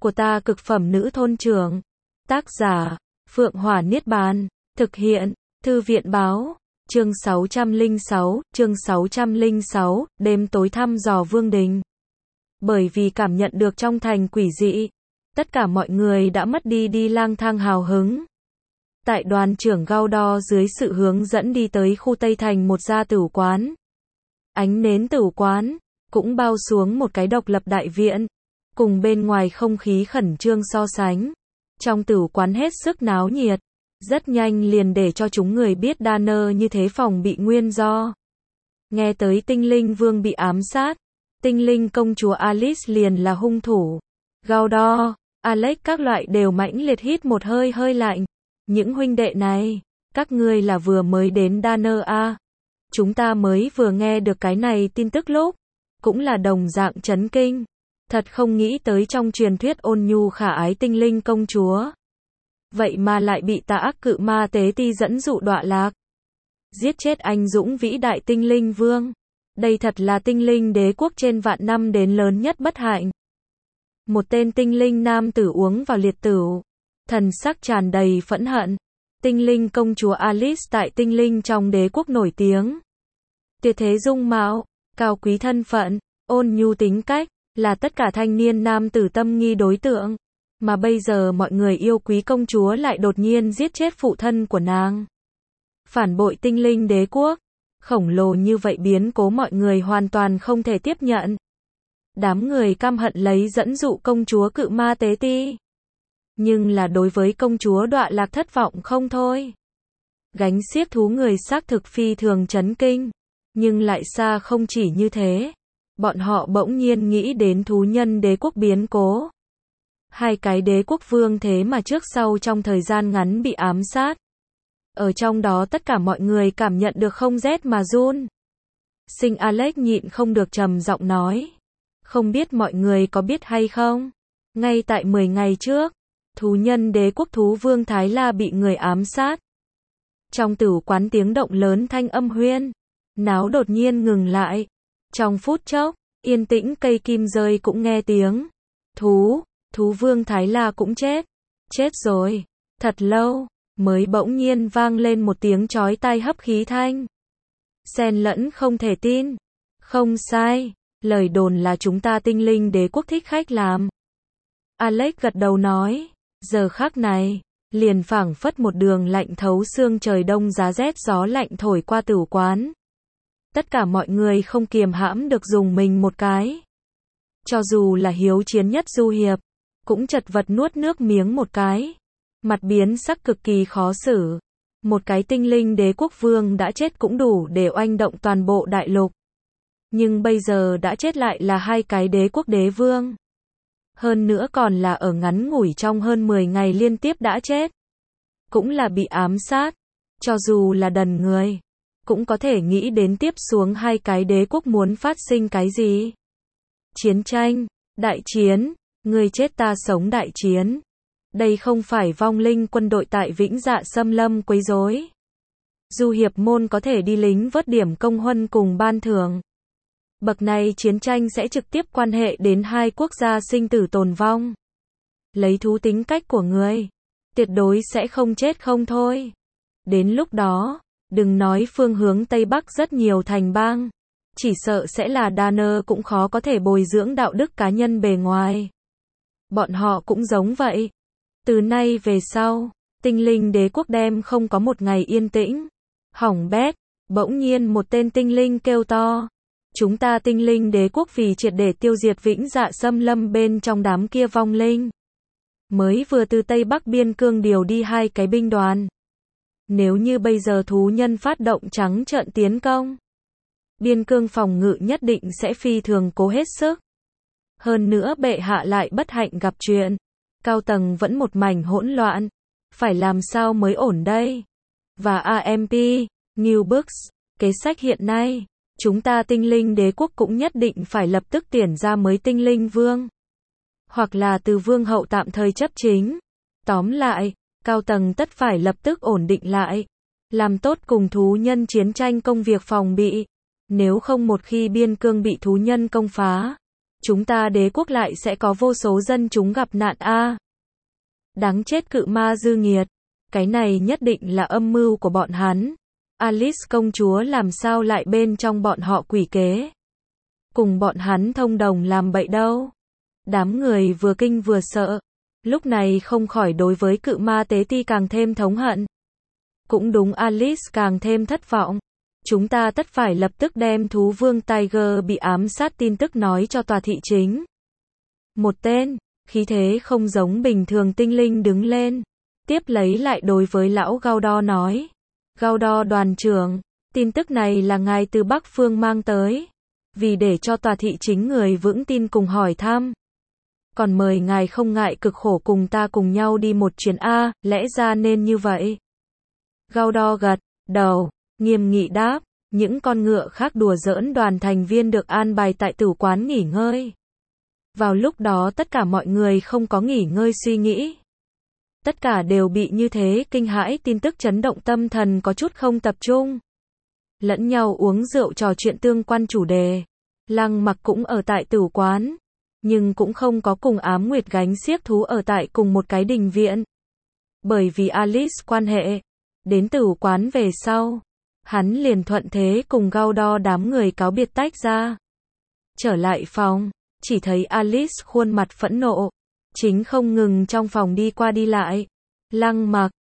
của ta cực phẩm nữ thôn trưởng. Tác giả, Phượng Hỏa Niết Bàn. Thực hiện, Thư viện báo. Chương 606, đêm tối thăm dò vương đình. Bởi vì cảm nhận được trong thành quỷ dị, tất cả mọi người đã mất đi lang thang hào hứng. Tại đoàn trưởng Gao Đo dưới sự hướng dẫn đi tới khu Tây Thành một gia tửu quán. Ánh nến tửu quán cũng bao xuống một cái độc lập đại viện, cùng bên ngoài không khí khẩn trương so sánh. Trong tửu quán hết sức náo nhiệt, rất nhanh liền để cho chúng người biết Danner như thế phòng bị nguyên do. Nghe tới tinh linh vương bị ám sát, tinh linh công chúa Alice liền là hung thủ. Gao Đo, Alex các loại đều mãnh liệt hít một hơi lạnh. Những huynh đệ này, các ngươi là vừa mới đến Danner à? Chúng ta mới vừa nghe được cái này tin tức lúc, cũng là đồng dạng chấn kinh. Thật không nghĩ tới trong truyền thuyết ôn nhu khả ái tinh linh công chúa, vậy mà lại bị tà ác cự ma tế ti dẫn dụ đọa lạc. Giết chết anh dũng vĩ đại tinh linh vương. Đây thật là tinh linh đế quốc trên vạn năm đến lớn nhất bất hạnh. Một tên tinh linh nam tử uống vào liệt tửu, thần sắc tràn đầy phẫn hận. Tinh linh công chúa Alice tại tinh linh trong đế quốc nổi tiếng. Tuyệt thế dung mạo, cao quý thân phận, ôn nhu tính cách, là tất cả thanh niên nam tử tâm nghi đối tượng. Mà bây giờ mọi người yêu quý công chúa lại đột nhiên giết chết phụ thân của nàng. Phản bội tinh linh đế quốc, khổng lồ như vậy biến cố mọi người hoàn toàn không thể tiếp nhận. Đám người căm hận lấy dẫn dụ công chúa cự ma tế ti. Nhưng là đối với công chúa đọa lạc thất vọng không thôi. Gánh xiếc thú người xác thực phi thường chấn kinh. Nhưng lại xa không chỉ như thế. Bọn họ bỗng nhiên nghĩ đến thú nhân đế quốc biến cố. Hai cái đế quốc vương thế mà trước sau trong thời gian ngắn bị ám sát. Ở trong đó tất cả mọi người cảm nhận được không rét mà run. Sinh Alex nhịn không được trầm giọng nói. Không biết mọi người có biết hay không? Ngay tại 10 ngày trước, thú nhân đế quốc thú vương Thái La bị người ám sát. Trong tửu quán tiếng động lớn thanh âm huyên náo đột nhiên ngừng lại. Trong phút chốc, yên tĩnh cây kim rơi cũng nghe tiếng. Thú vương Thái La cũng chết. Chết rồi. Thật lâu, mới bỗng nhiên vang lên một tiếng chói tai hấp khí thanh. Xen lẫn không thể tin. Không sai, lời đồn là chúng ta tinh linh đế quốc thích khách làm. Alex gật đầu nói, giờ khắc này, liền phảng phất một đường lạnh thấu xương trời đông giá rét gió lạnh thổi qua tửu quán. Tất cả mọi người không kiềm hãm được dùng mình một cái. Cho dù là hiếu chiến nhất du hiệp, cũng chật vật nuốt nước miếng một cái. Mặt biến sắc cực kỳ khó xử. Một cái tinh linh đế quốc vương đã chết cũng đủ để oanh động toàn bộ đại lục. Nhưng bây giờ đã chết lại là hai cái đế quốc đế vương. Hơn nữa còn là ở ngắn ngủi trong hơn 10 ngày liên tiếp đã chết. Cũng là bị ám sát. Cho dù là đần người, cũng có thể nghĩ đến tiếp xuống hai cái đế quốc muốn phát sinh cái gì. Chiến tranh, đại chiến, người chết ta sống đại chiến. Đây không phải vong linh quân đội tại Vĩnh Dạ xâm lâm quấy rối. Du hiệp môn có thể đi lính vớt điểm công huân cùng ban thưởng. Bậc này chiến tranh sẽ trực tiếp quan hệ đến hai quốc gia sinh tử tồn vong. Lấy thú tính cách của người, tuyệt đối sẽ không chết không thôi. Đến lúc đó, đừng nói phương hướng Tây Bắc rất nhiều thành bang, chỉ sợ sẽ là Danner cũng khó có thể bồi dưỡng đạo đức cá nhân bề ngoài. Bọn họ cũng giống vậy. Từ nay về sau, tinh linh đế quốc đem không có một ngày yên tĩnh. Hỏng bét, bỗng nhiên một tên tinh linh kêu to. Chúng ta tinh linh đế quốc vì triệt để tiêu diệt Vĩnh Dạ xâm lâm bên trong đám kia vong linh. Mới vừa từ Tây Bắc biên cương điều đi hai cái binh đoàn. Nếu như bây giờ thú nhân phát động trắng trợn tiến công, biên cương phòng ngự nhất định sẽ phi thường cố hết sức. Hơn nữa bệ hạ lại bất hạnh gặp chuyện. Cao tầng vẫn một mảnh hỗn loạn. Phải làm sao mới ổn đây? Và AMP, New Books, kế sách hiện nay, chúng ta tinh linh đế quốc cũng nhất định phải lập tức tuyển ra mới tinh linh vương. Hoặc là từ vương hậu tạm thời chấp chính. Tóm lại, cao tầng tất phải lập tức ổn định lại. Làm tốt cùng thú nhân chiến tranh công việc phòng bị. Nếu không một khi biên cương bị thú nhân công phá, chúng ta đế quốc lại sẽ có vô số dân chúng gặp nạn a. Đáng chết cự ma dư nghiệt. Cái này nhất định là âm mưu của bọn hắn. Alice công chúa làm sao lại bên trong bọn họ quỷ kế. Cùng bọn hắn thông đồng làm bậy đâu. Đám người vừa kinh vừa sợ. Lúc này không khỏi đối với cự ma tế ti càng thêm thống hận. Cũng đúng, Alice càng thêm thất vọng. Chúng ta tất phải lập tức đem thú vương Tiger bị ám sát tin tức nói cho tòa thị chính. Một tên, khí thế không giống bình thường tinh linh đứng lên. Tiếp lấy lại đối với lão Gaudo nói. Gaudo đoàn trưởng, tin tức này là ngài từ Bắc Phương mang tới. Vì để cho tòa thị chính người vững tin cùng hỏi thăm. Còn mời ngài không ngại cực khổ cùng ta cùng nhau đi một chuyến a, lẽ ra nên như vậy. Gaudo gật đầu, nghiêm nghị đáp, những con ngựa khác đùa giỡn đoàn thành viên được an bài tại tử quán nghỉ ngơi. Vào lúc đó tất cả mọi người không có nghỉ ngơi suy nghĩ. Tất cả đều bị như thế kinh hãi tin tức chấn động tâm thần có chút không tập trung. Lẫn nhau uống rượu trò chuyện tương quan chủ đề. Lăng Mặc cũng ở tại tử quán. Nhưng cũng không có cùng Ám Nguyệt gánh xiếc thú ở tại cùng một cái đình viện. Bởi vì Alice quan hệ. Đến tử quán về sau. Hắn liền thuận thế cùng Gaudo đám người cáo biệt tách ra. Trở lại phòng. Chỉ thấy Alice khuôn mặt phẫn nộ. Chính không ngừng trong phòng đi qua đi lại. Lăng Mặc,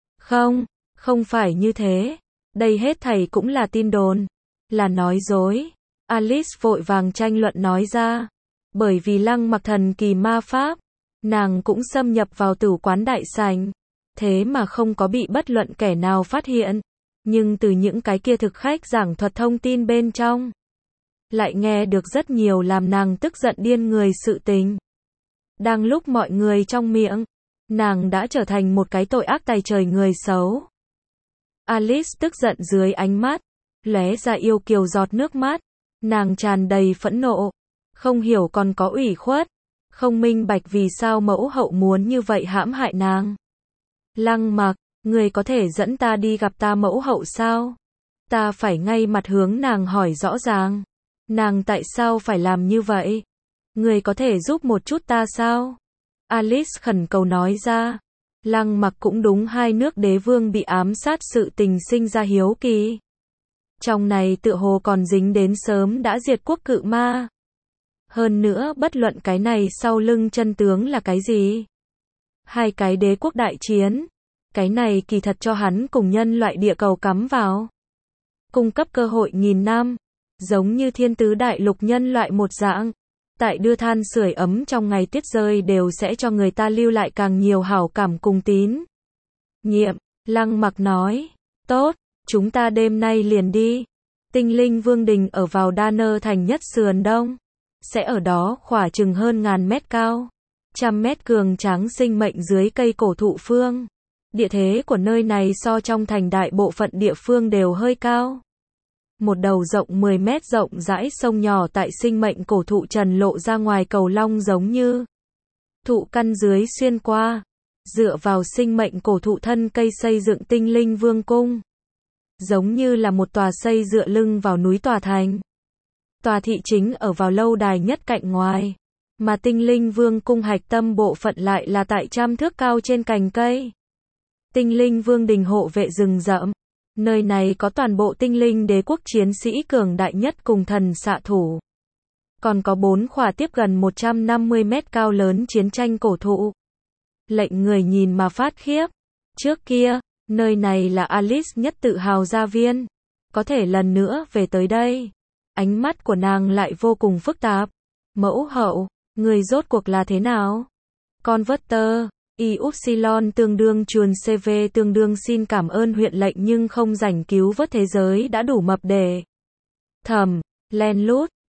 không phải như thế. Đây hết thảy cũng là tin đồn. Là nói dối. Alice vội vàng tranh luận nói ra. Bởi vì Lăng Mặc thần kỳ ma pháp. Nàng cũng xâm nhập vào tử quán đại sảnh. Thế mà không có bị bất luận kẻ nào phát hiện. Nhưng từ những cái kia thực khách giảng thuật thông tin bên trong. Lại nghe được rất nhiều làm nàng tức giận điên người sự tình. Đang lúc mọi người trong miệng, nàng đã trở thành một cái tội ác tày trời người xấu. Alice tức giận dưới ánh mắt, lóe ra yêu kiều giọt nước mắt. Nàng tràn đầy phẫn nộ, không hiểu còn có ủy khuất, không minh bạch vì sao mẫu hậu muốn như vậy hãm hại nàng. Lăng Mặc, người có thể dẫn ta đi gặp ta mẫu hậu sao? Ta phải ngay mặt hướng nàng hỏi rõ ràng. Nàng tại sao phải làm như vậy? Người có thể giúp một chút ta sao? Alice khẩn cầu nói ra. Lăng Mặc cũng đúng hai nước đế vương bị ám sát sự tình sinh ra hiếu kỳ. Trong này tựa hồ còn dính đến sớm đã diệt quốc cự ma. Hơn nữa bất luận cái này sau lưng chân tướng là cái gì? Hai cái đế quốc đại chiến. Cái này kỳ thật cho hắn cùng nhân loại địa cầu cắm vào. Cung cấp cơ hội nghìn năm. Giống như thiên tứ đại lục nhân loại một dạng. Tại đưa than sưởi ấm trong ngày tuyết rơi đều sẽ cho người ta lưu lại càng nhiều hảo cảm cùng tín nhiệm. Lăng Mặc nói, tốt, chúng ta đêm nay liền đi. Tinh linh vương đình ở vào Danner thành nhất sườn đông. Sẽ ở đó khỏa chừng hơn 1000 mét cao. 100 mét cường tráng sinh mệnh dưới cây cổ thụ phương. Địa thế của nơi này so trong thành đại bộ phận địa phương đều hơi cao. Một đầu rộng 10 mét rộng rãi sông nhỏ tại sinh mệnh cổ thụ trần lộ ra ngoài cầu long giống như thụ căn dưới xuyên qua, dựa vào sinh mệnh cổ thụ thân cây xây dựng tinh linh vương cung. Giống như là một tòa xây dựa lưng vào núi tòa thành. Tòa thị chính ở vào lâu đài nhất cạnh ngoài, mà tinh linh vương cung hạch tâm bộ phận lại là tại 100 thước cao trên cành cây. Tinh linh vương đình hộ vệ rừng rậm. Nơi này có toàn bộ tinh linh đế quốc chiến sĩ cường đại nhất cùng thần xạ thủ. Còn có 4 khỏa tiếp gần 150 mét cao lớn chiến tranh cổ thụ. Lệnh người nhìn mà phát khiếp. Trước kia, nơi này là Alice nhất tự hào gia viên. Có thể lần nữa về tới đây. Ánh mắt của nàng lại vô cùng phức tạp. Mẫu hậu, người rốt cuộc là thế nào? Converter. Y-Upsilon tương đương chuồn CV tương đương xin cảm ơn huyện lệnh nhưng không rảnh cứu vớt thế giới đã đủ mập để thầm, len lút,